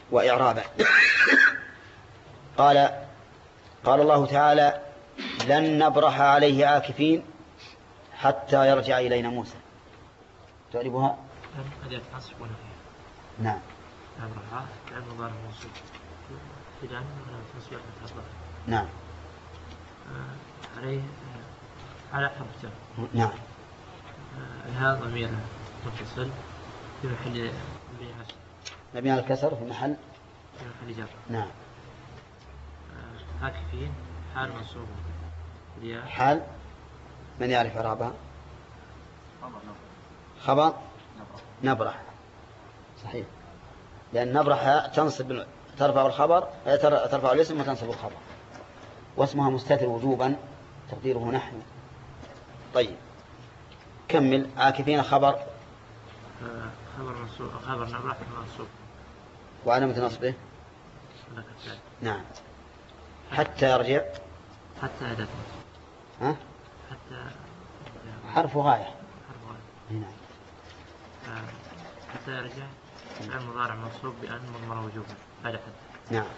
وإعرابا. قال الله تعالى لن نبرح عليه عاكفين حتى يرجع إلينا موسى. تعرفها؟ أداة عصف ونفي. نعم. نبرح لأن مضارع منصوب بدان ولا تنصيب الأصل. نعم. عليه على حرف جر. نعم. هذا ضمير متصل في محل مبني على الكسر في محل جر. نعم. عاكفين حال منصوب. حال من يعرف إعرابها؟ خبر نبرح. صحيح، لأن نبرح تنصب ترفع الخبر، ترفع الاسم وتنصب الخبر، واسمها مستتر وجوبا تقديره نحن. طيب كمل. عاكفين خبر منصوب، خبر نبرح منصوب وعلامة نصبه نعم. حتى يرجع، حتى أداة ها؟ حتى حرف غاية. نعم. حتى يرجع فعل مضارع منصوب بأن مضمر وجوبا بعد حتى. نعم.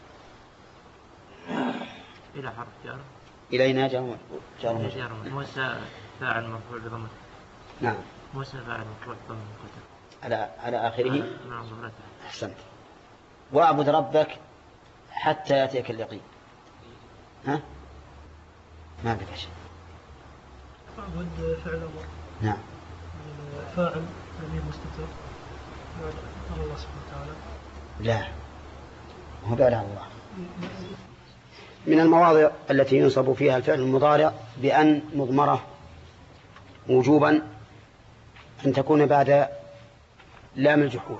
إلى حرف جر. إلينا جار موسى فاعل مرفوع بضمة. نعم. موسى فاعل مرفوع بضمة مقدر على آخره. نعم ظهرته. أحسنت. واعبد ربك حتى يأتيك اليقين. ها؟ ما بك شيء. اعبد فعل أمر. نعم. فاعل ضمير مستتر على الله سبحانه وتعالى. لا، هو بعد الله. من المواضع التي ينصب فيها الفعل المضارع بأن مضمرة وجوبا أن تكون بعد لام الجحود،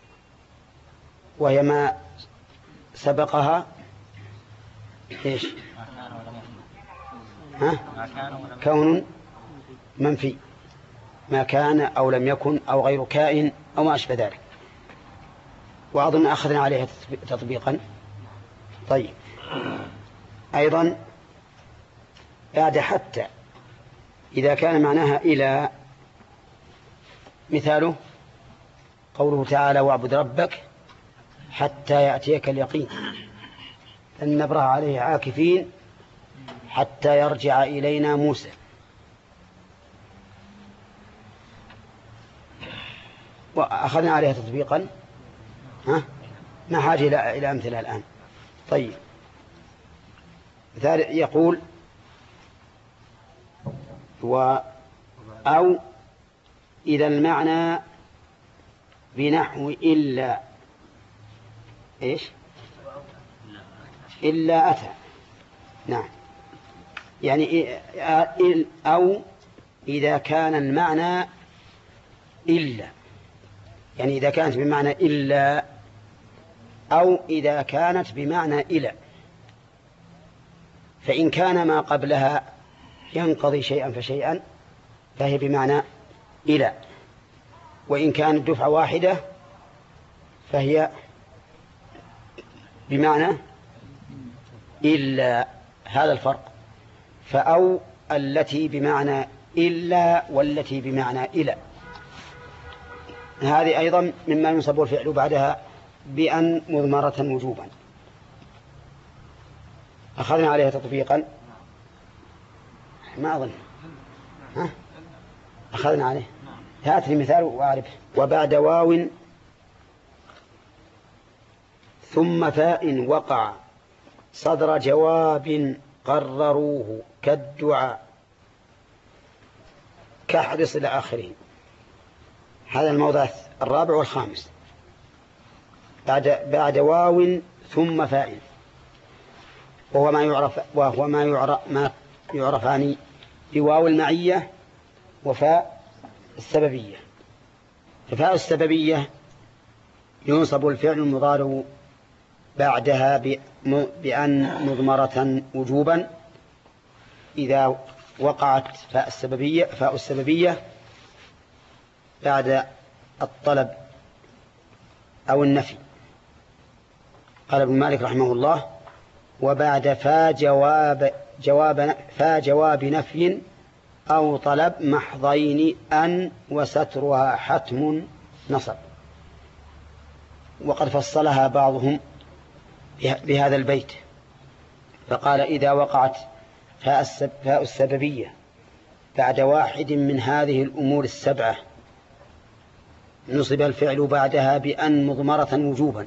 وهي ما سبقها إيش؟ ها؟ كون منفي، ما كان أو لم يكن أو غير كائن أو ما أشبه ذلك. وأظن أخذنا عليها تطبيقا. طيب أيضا بعد حتى إذا كان معناها إلى، مثاله قوله تعالى واعبد ربك حتى يأتيك اليقين، أن نبرح عليه عاكفين حتى يرجع إلينا موسى. وأخذنا عليها تطبيقا. ها؟ ما حاجة إلى أمثلة الآن. طيب مثال يقول أو إذا المعنى بنحو إلا إيش؟ إلا أتى. نعم، يعني أو إذا كان المعنى إلا، يعني إذا كانت بمعنى إلا أو إذا كانت بمعنى إلى، فإن كان ما قبلها ينقضي شيئا فشيئا فهي بمعنى إلى، وإن كانت دفعة واحدة فهي بمعنى إلا. هذا الفرق. فأو التي بمعنى إلا والتي بمعنى إلى، هذه أيضا مما ينصب الفعل بعدها بأن مضمرة وجوبا. أخذنا عليها تطبيقا، ما أظن. ها؟ أخذنا عليه. هات لي مثال وأعرفه. وبعد واو ثم فاء وقع صدر جواب قرروه كالدعاء كحرص إلى آخره. هذا الموضع الرابع والخامس. بعد واو ثم فاء، وهو ما يعرفان بواو المعية وفاء السببية. ففاء السببية ينصب الفعل المضارع بعدها بأن مضمرة وجوبا إذا وقعت فاء السببية بعد الطلب أو النفي. قال ابن مالك رحمه الله: وبعد جواب نفي أو طلب محضين أن وسترها حتم نصب. وقد فصلها بعضهم بهذا البيت، فقال إذا وقعت فاء السببية بعد واحد من هذه الأمور السبعة نصب الفعل بعدها بأن مضمرة وجوبا.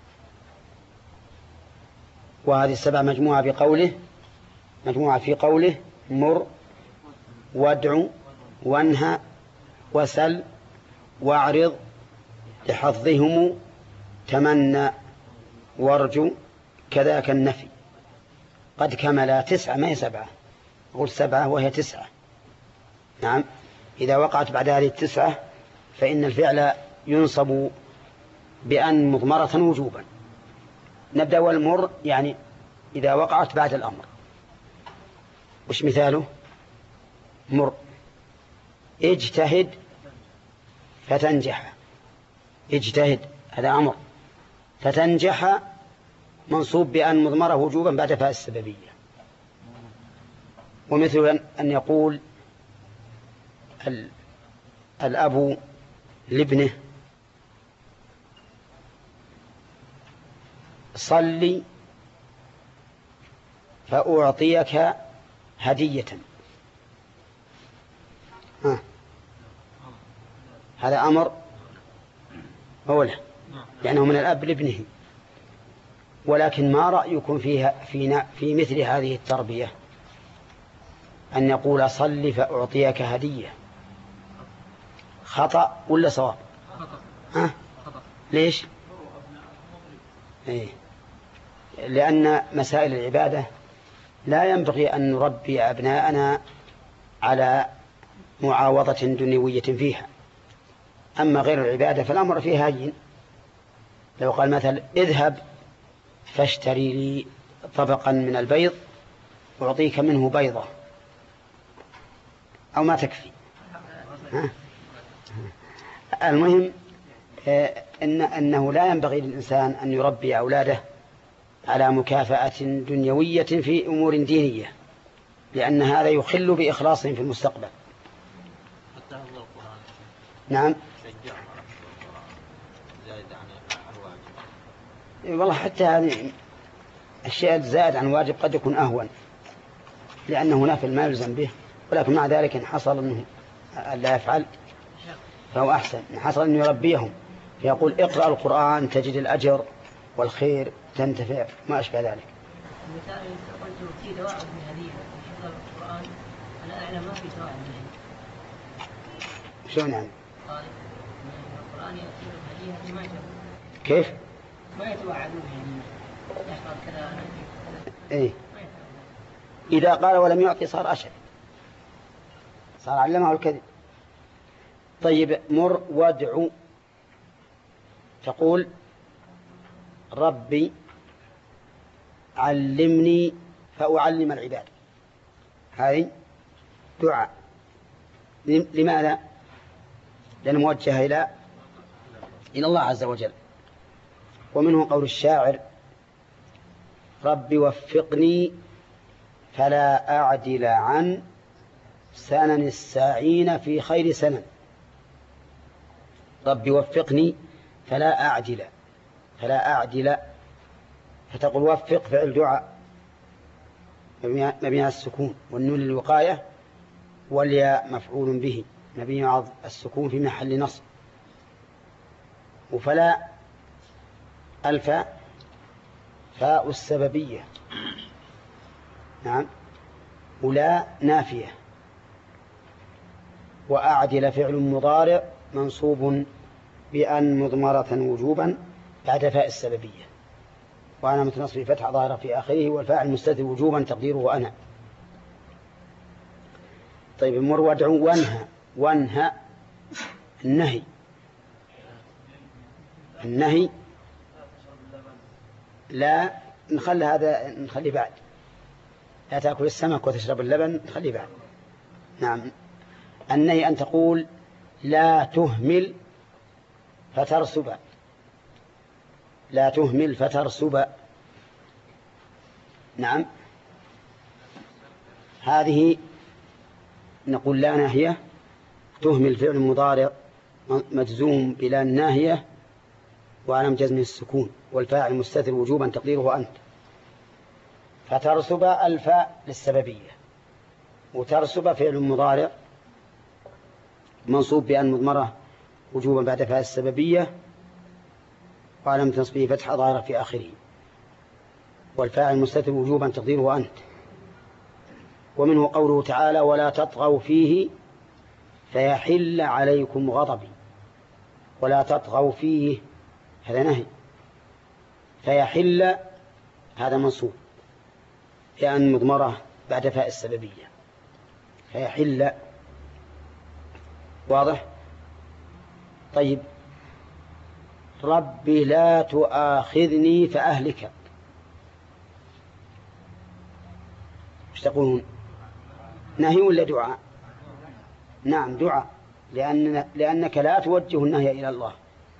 وهذه السبعة مجموعة في قوله مر وادع وانهى وسل واعرض لحظهم تمنى وارجو كذاك النفي. قد كملا 9 ما هي 7، أقول 7 وهي 9. نعم، إذا وقعت بعد هذه 9 فإن الفعل ينصب بأن مضمرة وجوبا. نبدأ والمر يعني إذا وقعت بعد الأمر. وش مثاله؟ مر اجتهد فتنجح. اجتهد هذا أمر، فتنجح منصوب بأن مضمرة وجوبا بعد فاء السببية. ومثل أن يقول الأب لابنه صلي فأعطيك هدية. هذا أمر أولا لأنه من الأب لابنه. ولكن ما رأيكم في مثل هذه التربية أن يقول صل فأعطيك هدية؟ خطأ ولا صواب؟ خطأ. ليش؟ لأن مسائل العبادة لا ينبغي أن نربي أبناءنا على معاوضة دنيوية فيها. أما غير العبادة فالأمر فيها هين. لو قال مثلا اذهب فاشتري لي طبقا من البيض أعطيك منه بيضة، أو ما تكفي. المهم أنه لا ينبغي للإنسان أن يربي أولاده على مكافأة دنيوية في أمور دينية، لأن هذا يخل بإخلاصهم في المستقبل. نعم، والله حتى هذه الشيء الزائد عن واجب قد يكون أهون، لأنه نافل ما يلزم به. ولكن مع ذلك إن حصل أنه لا يفعل فهو أحسن. إن حصل أنه يربيهم فيقول اقرأ القرآن تجد الأجر والخير تنتفع ما أشبه ذلك. المثال قلت في دواء من هدية في حفظ القرآن، أنا أعلم ما في دواء من هدية. شلون يعني؟ قال القرآن يأتي بالهدية ما يتوعد. كيف؟ ما يتوعدون يعني يحفظ كذا. إيه. إذا قال ولم يعطي صار أشد، صار علمه الكذب. طيب مر وادعو، تقول ربي علمني فأعلم العباد. هذه دعاء. لماذا؟ لأنه موجه إلى الله عز وجل. ومنه قول الشاعر ربي وفقني فلا أعدل عن سنن الساعين في خير سنن. ربي وفقني فلا أعدل، فتقول وفق فعل دعاء مبني على السكون، والنون للوقاية، والياء مفعول به مبني على السكون في محل نصب. وفلا الفاء فاء السببية. نعم، ولا نافية. وأعدل فعل مضارع منصوب بأن مضمرة وجوبا بعد فاء السببية، وأنا متنصب فتح ظاهرة في آخره، والفاعل مستتر وجوبا تقديره أنا. طيب مر وادعو وانهى النهي لا نخلي بعد. لا تأكل السمك وتشرب اللبن، نخلي بعد. نعم، النهي أن تقول لا تهمل فترسب. لا تهمل فترسب. نعم، هذه نقول لا ناهية. تهمل فعل مضارع مجزوم بلا ناهية وعلم جزم السكون، والفاعل مستتر وجوبا تقديره أنت. فترسب الفاء للسببية، وترسب فعل مضارع منصوب بأن مضمرة وجوبا بعد فاء السببية، وعلم نصبه فتح ظاهرة في آخره، والفاعل مستتر وجوبا تقديره أنت. ومنه قوله تعالى ولا تطغوا فيه فيحل عليكم غضبي. ولا تطغوا فيه هذا نهي، فيحل هذا منصوب بأن مضمرة بعد فاء السببية، فيحل. واضح؟ طيب ربي لا تؤاخذني فأهلك، ايش تقولون؟ نهي ولا دعاء؟ نعم دعاء، لأنك لا توجه النهي إلى الله،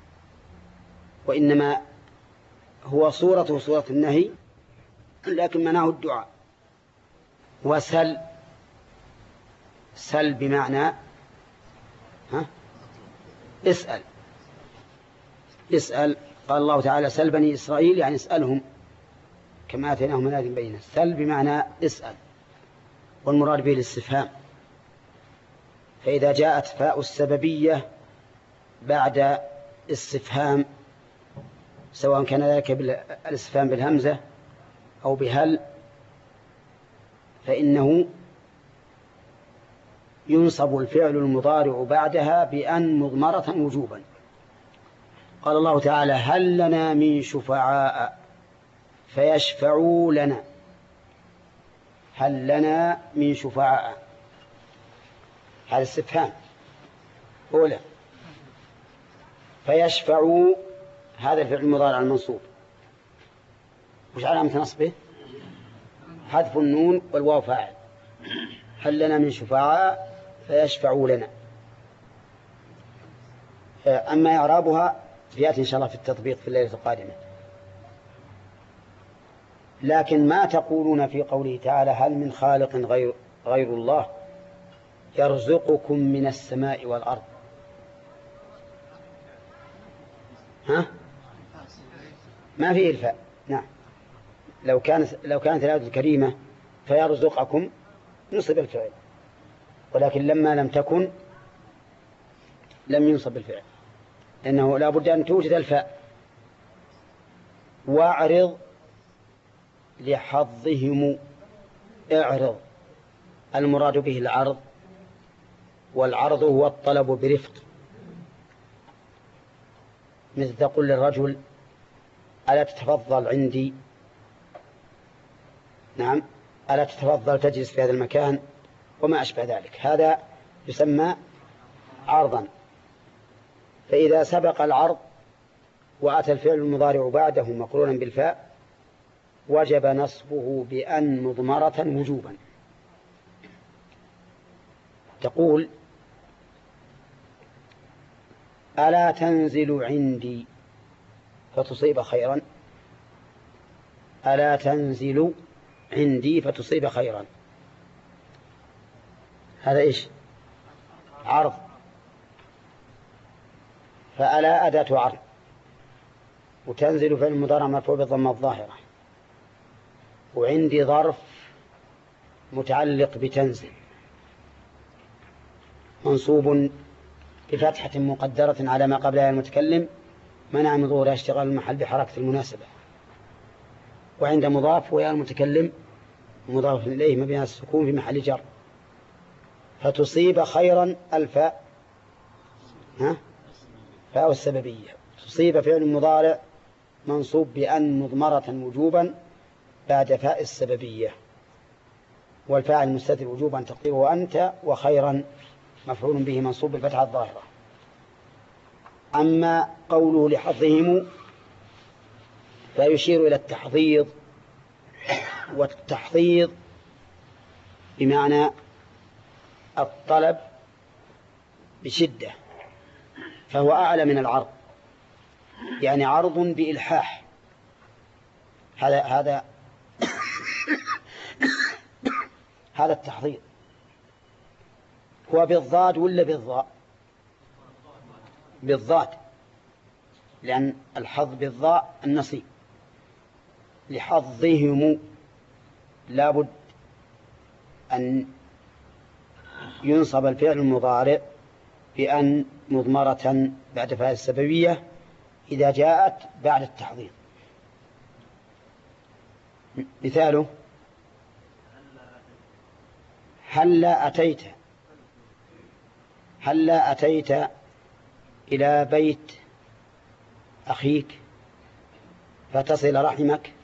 وإنما هو صورة النهي لكن مناه الدعاء. وسل، سل بمعنى اسأل. اسأل، قال الله تعالى سل بني إسرائيل يعني اسألهم كما آتيناهم من آية بينة. سل بمعنى اسأل، والمراد به الاستفهام. فإذا جاءت فاء السببية بعد استفهام، سواء كان ذلك بالاستفهام بالهمزة أو بهل، فإنه ينصب الفعل المضارع بعدها بأن مضمرة وجوبا. قال الله تعالى هل لنا من شفعاء فيشفعوا لنا. هل لنا من شفعاء، هذا استفهام أولى. فيشفعوا هذا الفعل المضارع المنصوب، وش علامة نصبه؟ حذف النون والواو فاعل. هل لنا من شفعاء فيشفعوا لنا. أما إعرابها فيأتي إن شاء الله في التطبيق في الليلة القادمة. لكن ما تقولون في قوله تعالى هل من خالق غير الله يرزقكم من السماء والأرض؟ ما فيه الفاء. نعم، لو كانت الآية الكريمة فيرزقكم نصب الفعل، ولكن لما لم تكن لم ينصب الفعل، لأنه لا بد أن توجد الفاء. واعرض لحظهم، اعرض المراد به العرض، والعرض هو الطلب برفق، مثل تقول للرجل ألا تتفضل عندي؟ نعم، ألا تتفضل تجلس في هذا المكان؟ وما أشبه ذلك، هذا يسمى عرضا. فإذا سبق العرض وأتى الفعل المضارع بعده مقرونا بالفاء وجب نصبه بأن مضمرة وجوبا. تقول ألا تنزل عندي فتصيب خيرا. ألا تنزل عندي فتصيب خيرا، هذا إيش؟ عرض. فألا أداة عرض، وتنزل فعل المضارع مرفوع بالضمة الظاهرة، وعندي ظرف متعلق بتنزل منصوب بفتحة مقدرة على ما قبلها المتكلم منع من ظهورها اشتغال المحل بحركة المناسبة. وعند مضاف ويا المتكلم مضاف إليه مبني السكون في محل جر. فتصيب خيرا الفاء فاء السببية. تصيب فعل مضارع منصوب بأن مضمرة وجوبا بعد فاء السببية، والفاعل مستتر وجوبا تقديره أنت، وخيرا مفعول به منصوب بالفتحة الظاهرة. أما قوله لحظهم فيشير إلى التحضيض، والتحضيض بمعنى الطلب بشدة، فهو أعلى من العرض، يعني عرض بإلحاح. هذا هذا التحضيض. هو بالضاد ولا بالضاء؟ بالضاد. لأن الحظ بالضاء النصيب. لحظهم لابد أن ينصب الفعل المضارع بأن مضمرة بعد فاء السببية إذا جاءت بعد التحضير. مثاله هلا أتيت إلى بيت أخيك فتصل رحمك.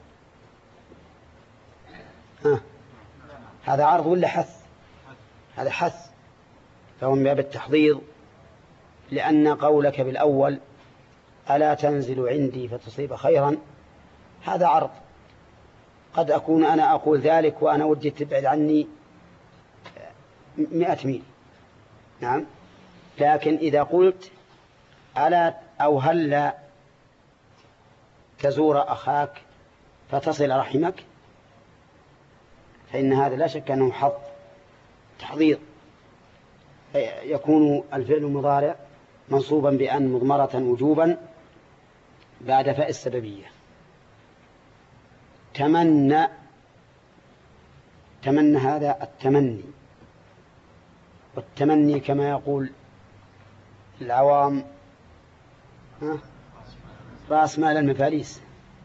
هذا عرض ولا حث؟ هذا حث، فهو من باب التحضير، لأن قولك بالأول ألا تنزل عندي فتصيب خيرا هذا عرض. قد أكون أنا أقول ذلك وأنا ودي تبعد عني 100 ميل، نعم، لكن إذا قلت ألا أو هلا تزور أخاك فتصل رحمك فإن هذا لا شك أنه حظ تحضير. يكون الفعل المضارع منصوبا بأن مضمرة وجوبا بعد فاء السببية. تمنى هذا التمني، والتمني كما يقول العوام رأس مال المفاليس.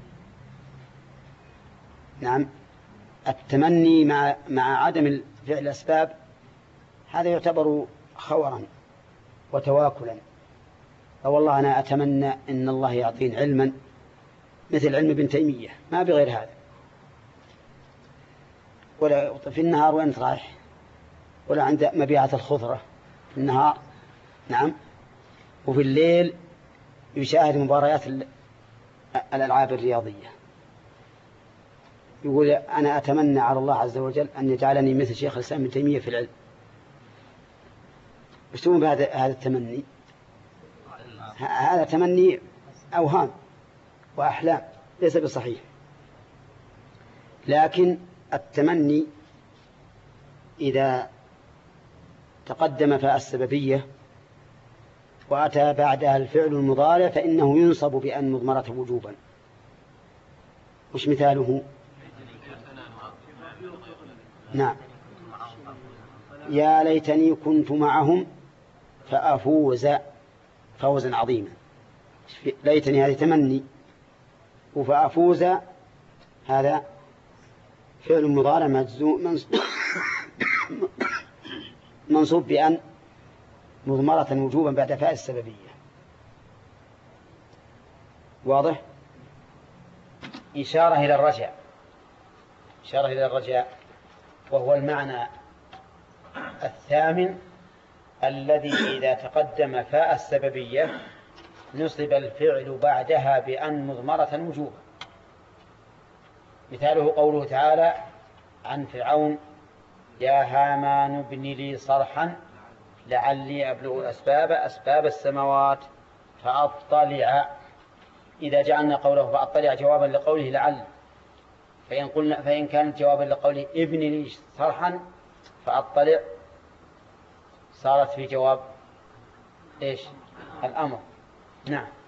نعم، التمني مع عدم فعل الأسباب هذا يعتبر خورا وتواكلا. فوالله أنا أتمنى أن الله يعطيني علما مثل علم ابن تيمية، ما بغير هذا. ولا في النهار وأنت رايح، ولا عند مبيعة الخضرة في النهار، نعم، وفي الليل يشاهد مباريات الألعاب الرياضية، يقول أنا أتمنى على الله عز وجل أن يجعلني مثل شيخ الإسلام ابن تيمية في العلم. اشتموا بهذا التمني؟ هذا تمني أوهام وأحلام ليس بصحيح. لكن التمني إذا تقدم فاء السببية وأتى بعدها الفعل المضارع فإنه ينصب بأن مضمرة وجوبا. وش مثاله؟ نعم، يا ليتني كنت معهم فأفوز فوزا عظيما. ليتني هذه تمني، وفأفوز هذا فعل مضارع منصوب بأن مضمرة وجوبا بعد فاء السببية. واضح؟ إشارة إلى الرجاء وهو المعنى الثامن الذي إذا تقدم فاء السببية نصب الفعل بعدها بأن مضمرة وجوبا. مثاله قوله تعالى عن فرعون يا هامان ابن لي صرحا لعلي أبلغ أسباب السماوات فأطلع. إذا جعلنا قوله فأطلع جوابا لقوله لعل، فإن كان جوابا لقوله ابن لي صرحا فأطلع صارت في جواب إيش؟ الأمر. نعم.